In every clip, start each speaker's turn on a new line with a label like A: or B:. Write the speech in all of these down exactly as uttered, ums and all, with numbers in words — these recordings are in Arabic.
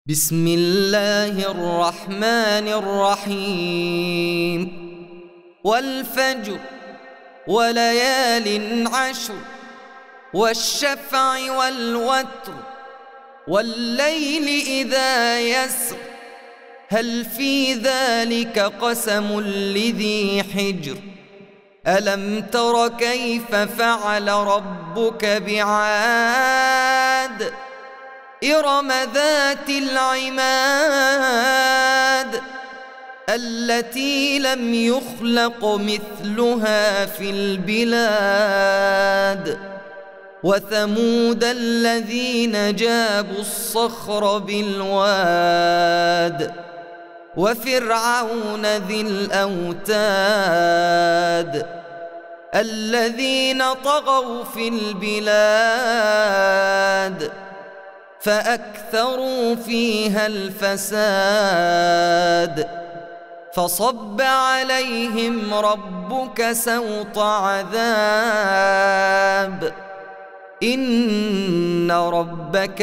A: بسم الله الرحمن الرحيم والفجر وليال عشر والشفع والوتر والليل إذا يسر هل في ذلك قسم لذي حجر ألم تر كيف فعل ربك بعاد إرم ذات العماد التي لم يخلق مثلها في البلاد وثمود الذين جابوا الصخر بالواد وفرعون ذي الأوتاد الذين طغوا في البلاد فأكثروا فيها الفساد فصب عليهم ربك سوط عذاب إن ربك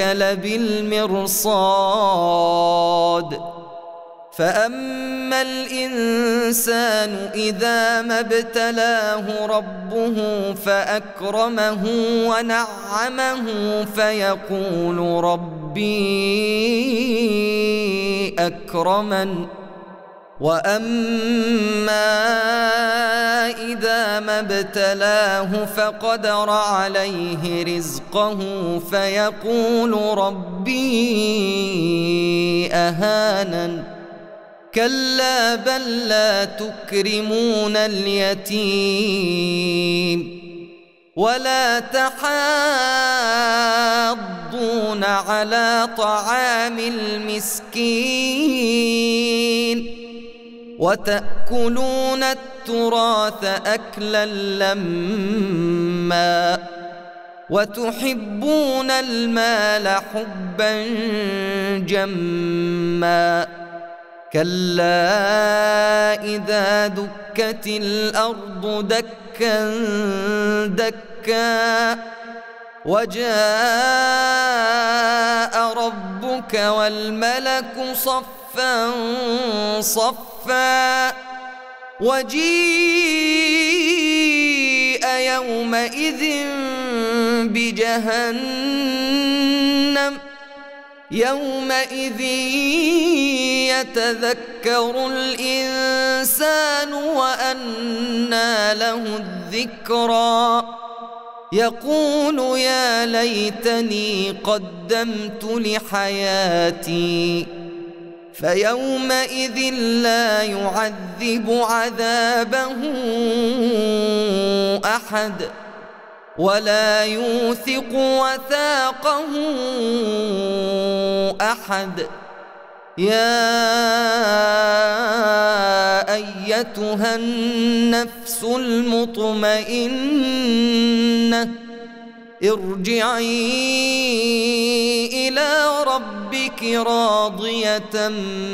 A: لبالمرصاد فأما الإنسان إذا ما ابتلاه ربه فأكرمه ونعمه فيقول ربي أكرمن وأما إذا ما ابتلاه فقدر عليه رزقه فيقول ربي أهانن كلا بل لا تكرمون اليتيم ولا تحاضون على طعام المسكين وتأكلون التراث أكلا لما وتحبون المال حبا جما كلا إذا دكت الأرض دكا دكا وجاء ربك والملك صفا صفا وجيء يومئذ بجهنم يومئذ يتذكر الإنسان وأنى له الذكرى يقول يا ليتني قدمت لحياتي فيومئذ لا يعذب عذابه أحد ولا يوثق وثاقه أحد يا أيتها النفس المطمئنة ارجعي إلى ربك راضية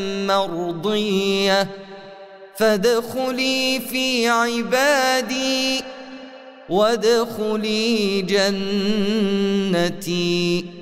A: مرضية فادخلي في عبادي وادخلي جنتي.